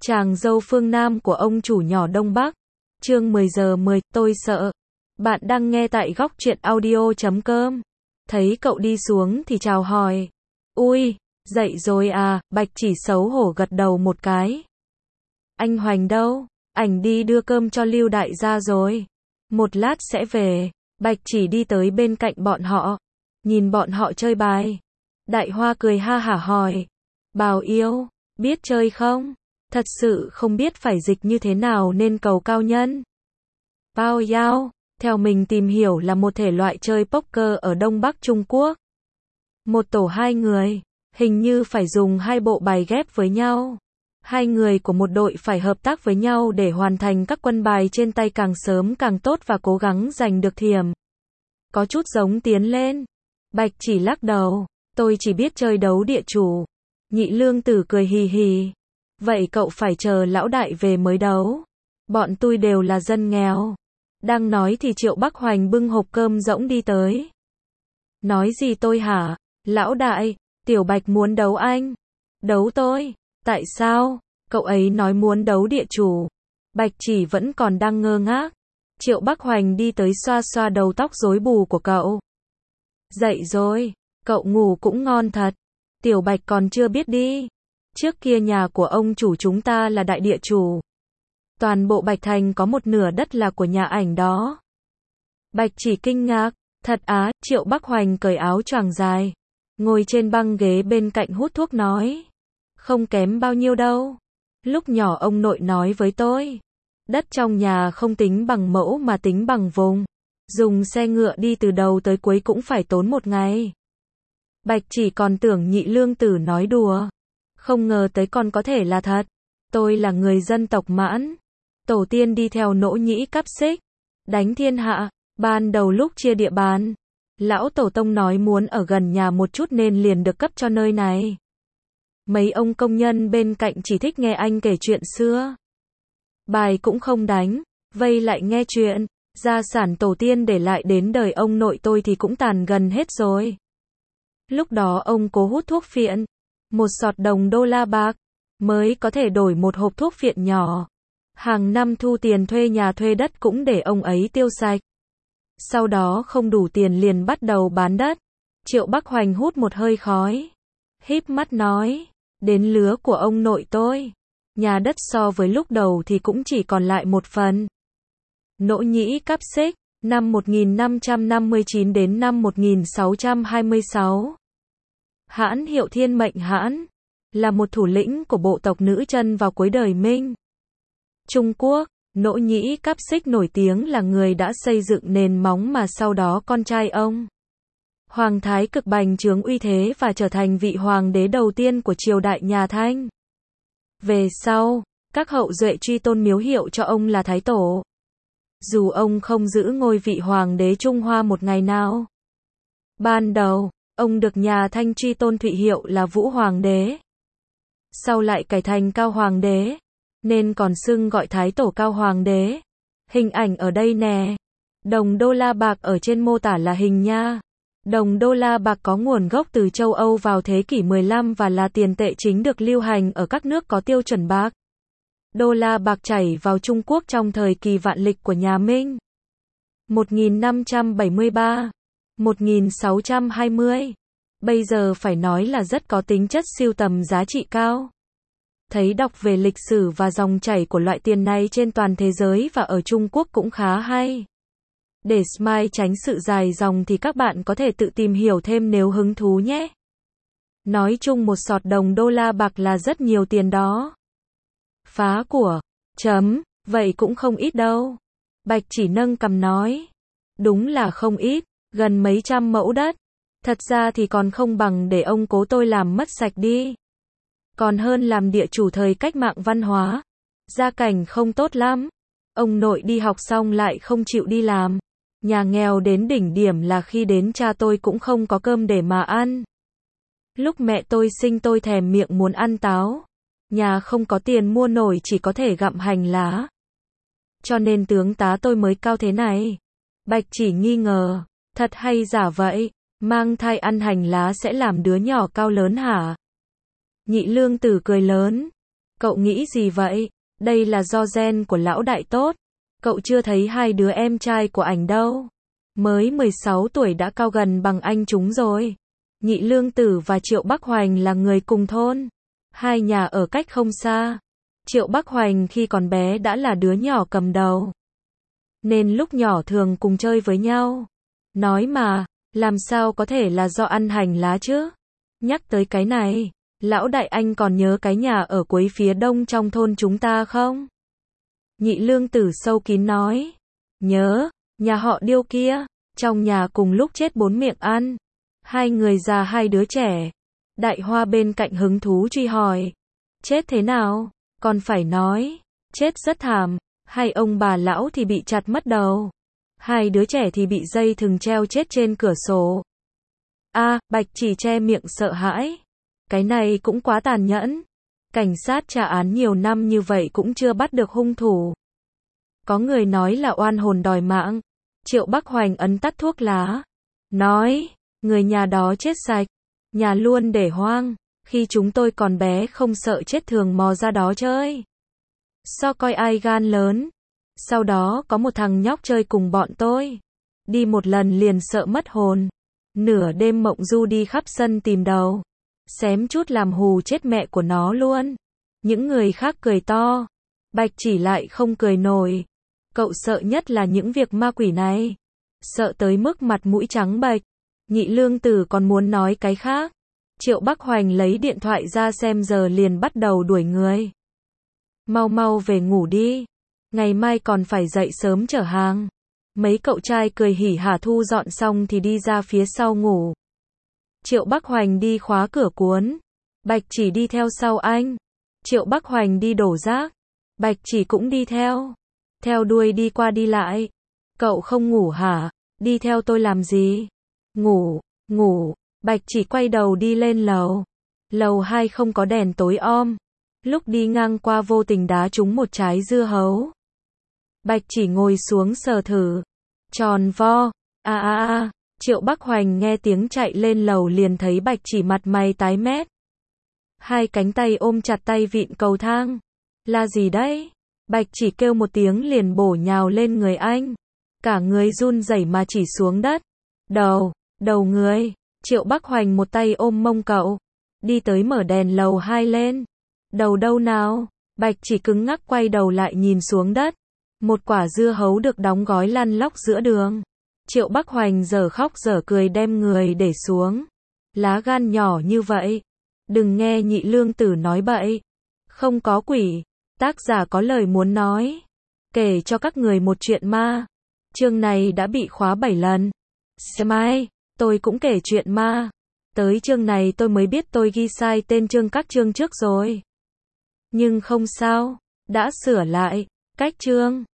Chàng dâu phương Nam của ông chủ nhỏ Đông Bắc. Chương 10 giờ 10, tôi sợ. Bạn đang nghe tại góc truyện audio.com. Thấy cậu đi xuống thì chào hỏi. Ui, dậy rồi à, Bạch Chỉ xấu hổ gật đầu một cái. Anh Hoành đâu? Ảnh đi đưa cơm cho Lưu đại gia rồi. Một lát sẽ về. Bạch Chỉ đi tới bên cạnh bọn họ. Nhìn bọn họ chơi bài. Đại Hoa cười ha hả hỏi. Bào yêu, biết chơi không? Thật sự không biết phải dịch như thế nào nên cầu cao nhân. Bao Yao, theo mình tìm hiểu là một thể loại chơi poker ở Đông Bắc Trung Quốc. Một tổ hai người, hình như phải dùng hai bộ bài ghép với nhau. Hai người của một đội phải hợp tác với nhau để hoàn thành các quân bài trên tay càng sớm càng tốt và cố gắng giành được thiểm. Có chút giống tiến lên. Bạch Chỉ lắc đầu, tôi chỉ biết chơi đấu địa chủ. Nhị Lương Tử cười hì hì. Vậy cậu phải chờ lão đại về mới đấu. Bọn tôi đều là dân nghèo. Đang nói thì Triệu Bắc Hoành bưng hộp cơm rỗng đi tới. Nói gì tôi hả? Lão đại, Tiểu Bạch muốn đấu anh. Đấu tôi? Tại sao? Cậu ấy nói muốn đấu địa chủ. Bạch Chỉ vẫn còn đang ngơ ngác. Triệu Bắc Hoành đi tới xoa xoa đầu tóc rối bù của cậu. Dậy rồi, cậu ngủ cũng ngon thật. Tiểu Bạch còn chưa biết đi. Trước kia nhà của ông chủ chúng ta là đại địa chủ. Toàn bộ Bạch Thành có một nửa đất là của nhà ảnh đó. Bạch Chỉ kinh ngạc, thật á, Triệu Bắc Hoành cởi áo choàng dài. Ngồi trên băng ghế bên cạnh hút thuốc nói. Không kém bao nhiêu đâu. Lúc nhỏ ông nội nói với tôi. Đất trong nhà không tính bằng mẫu mà tính bằng vùng. Dùng xe ngựa đi từ đầu tới cuối cũng phải tốn một ngày. Bạch Chỉ còn tưởng Nhị Lương Tử nói đùa. Không ngờ tới còn có thể là thật. Tôi là người dân tộc Mãn. Tổ tiên đi theo Nỗ Nhĩ Cáp Xích. Đánh thiên hạ. Ban đầu lúc chia địa bàn. Lão Tổ Tông nói muốn ở gần nhà một chút nên liền được cấp cho nơi này. Mấy ông công nhân bên cạnh chỉ thích nghe anh kể chuyện xưa. Bài cũng không đánh. Vây lại nghe chuyện. Gia sản tổ tiên để lại đến đời ông nội tôi thì cũng tàn gần hết rồi. Lúc đó ông cố hút thuốc phiện. Một sọt đồng đô la bạc. Mới có thể đổi một hộp thuốc phiện nhỏ. Hàng năm thu tiền thuê nhà thuê đất cũng để ông ấy tiêu sạch. Sau đó không đủ tiền liền bắt đầu bán đất. Triệu Bắc Hoành hút một hơi khói. Híp mắt nói. Đến lứa của ông nội tôi. Nhà đất so với lúc đầu thì cũng chỉ còn lại một phần. Nỗ Nhĩ Cáp Xích. Năm 1559 đến năm 1626. Hãn hiệu Thiên Mệnh Hãn. Là một thủ lĩnh của bộ tộc nữ chân vào cuối đời Minh. Trung Quốc, Nỗ Nhĩ Cáp Xích nổi tiếng là người đã xây dựng nền móng mà sau đó con trai ông. Hoàng Thái Cực bành trướng uy thế và trở thành vị hoàng đế đầu tiên của triều đại nhà Thanh. Về sau, các hậu duệ truy tôn miếu hiệu cho ông là Thái Tổ. Dù ông không giữ ngôi vị hoàng đế Trung Hoa một ngày nào. Ban đầu, ông được nhà Thanh truy tôn thụy hiệu là Vũ Hoàng đế. Sau lại cải thành Cao Hoàng đế, nên còn xưng gọi Thái Tổ Cao Hoàng đế. Hình ảnh ở đây nè. Đồng đô la bạc ở trên mô tả là hình nha. Đồng đô la bạc có nguồn gốc từ châu Âu vào thế kỷ 15 và là tiền tệ chính được lưu hành ở các nước có tiêu chuẩn bạc. Đô la bạc chảy vào Trung Quốc trong thời kỳ vạn lịch của nhà Minh. 1573, 1620. Bây giờ phải nói là rất có tính chất sưu tầm giá trị cao. Thấy đọc về lịch sử và dòng chảy của loại tiền này trên toàn thế giới và ở Trung Quốc cũng khá hay. Để Smile tránh sự dài dòng thì các bạn có thể tự tìm hiểu thêm nếu hứng thú nhé. Nói chung một sọt đồng đô la bạc là rất nhiều tiền đó. Phá của. Vậy cũng không ít đâu. Bạch Chỉ nâng cằm nói. Đúng là không ít, gần mấy trăm mẫu đất. Thật ra thì còn không bằng để ông cố tôi làm mất sạch đi. Còn hơn làm địa chủ thời cách mạng văn hóa. Gia cảnh không tốt lắm. Ông nội đi học xong lại không chịu đi làm. Nhà nghèo đến đỉnh điểm là khi đến cha tôi cũng không có cơm để mà ăn. Lúc mẹ tôi sinh tôi thèm miệng muốn ăn táo. Nhà không có tiền mua nổi chỉ có thể gặm hành lá. Cho nên tướng tá tôi mới cao thế này. Bạch Chỉ nghi ngờ. Thật hay giả vậy? Mang thai ăn hành lá sẽ làm đứa nhỏ cao lớn hả? Nhị Lương Tử cười lớn. Cậu nghĩ gì vậy? Đây là do gen của lão đại tốt. Cậu chưa thấy hai đứa em trai của ảnh đâu. Mới 16 tuổi đã cao gần bằng anh chúng rồi. Nhị Lương Tử và Triệu Bắc Hoành là người cùng thôn. Hai nhà ở cách không xa. Triệu Bắc Hoành khi còn bé đã là đứa nhỏ cầm đầu. Nên lúc nhỏ thường cùng chơi với nhau. Nói mà, làm sao có thể là do ăn hành lá chứ? Nhắc tới cái này, lão đại anh còn nhớ cái nhà ở cuối phía đông trong thôn chúng ta không? Nhị Lương Tử sâu kín nói. Nhớ, nhà họ Điêu kia, trong nhà cùng lúc chết 4 miệng ăn. Hai người già hai đứa trẻ. Đại Hoa bên cạnh hứng thú truy hỏi. Chết thế nào? Còn phải nói. Chết rất thảm. Hai ông bà lão thì bị chặt mất đầu. Hai đứa trẻ thì bị dây thừng treo chết trên cửa sổ. Bạch Chỉ che miệng sợ hãi. Cái này cũng quá tàn nhẫn. Cảnh sát tra án nhiều năm như vậy cũng chưa bắt được hung thủ. Có người nói là oan hồn đòi mạng. Triệu Bắc Hoành ấn tắt thuốc lá. Nói, người nhà đó chết sạch. Nhà luôn để hoang. Khi chúng tôi còn bé không sợ chết thường mò ra đó chơi. So coi ai gan lớn. Sau đó có một thằng nhóc chơi cùng bọn tôi. Đi một lần liền sợ mất hồn. Nửa đêm mộng du đi khắp sân tìm đầu. Xém chút làm hù chết mẹ của nó luôn. Những người khác cười to. Bạch Chỉ lại không cười nổi. Cậu sợ nhất là những việc ma quỷ này. Sợ tới mức mặt mũi trắng bệch. Nhị Lương Tử còn muốn nói cái khác. Triệu Bắc Hoành lấy điện thoại ra xem giờ liền bắt đầu đuổi người. Mau mau về ngủ đi. Ngày mai còn phải dậy sớm chở hàng. Mấy cậu trai cười hỉ hả thu dọn xong thì đi ra phía sau ngủ. Triệu Bắc Hoành đi khóa cửa cuốn. Bạch Chỉ đi theo sau anh. Triệu Bắc Hoành đi đổ rác. Bạch Chỉ cũng đi theo. Theo đuôi đi qua đi lại. Cậu không ngủ hả? Đi theo tôi làm gì? Ngủ. Bạch Chỉ quay đầu đi lên lầu. Lầu 2 không có đèn tối om. Lúc đi ngang qua vô tình đá trúng một trái dưa hấu. Bạch Chỉ ngồi xuống sờ thử. Tròn vo. Triệu Bắc Hoành nghe tiếng chạy lên lầu liền thấy Bạch Chỉ mặt mày tái mét. Hai cánh tay ôm chặt tay vịn cầu thang. Là gì đấy? Bạch Chỉ kêu một tiếng liền bổ nhào lên người anh. Cả người run rẩy mà chỉ xuống đất. Đầu người. Triệu Bắc Hoành một tay ôm mông cậu. Đi tới mở đèn lầu 2 lên. Đầu đâu nào? Bạch Chỉ cứng ngắc quay đầu lại nhìn xuống đất. Một quả dưa hấu được đóng gói lăn lóc giữa đường. Triệu Bắc Hoành dở khóc dở cười đem người để xuống. Lá gan nhỏ như vậy. Đừng nghe Nhị Lương Tử nói bậy. Không có quỷ. Tác giả có lời muốn nói. Kể cho các người một chuyện ma. Chương này đã bị khóa 7 lần. Mai, tôi cũng kể chuyện ma. Tới chương này tôi mới biết tôi ghi sai tên chương các chương trước rồi. Nhưng không sao. Đã sửa lại. Cách chương.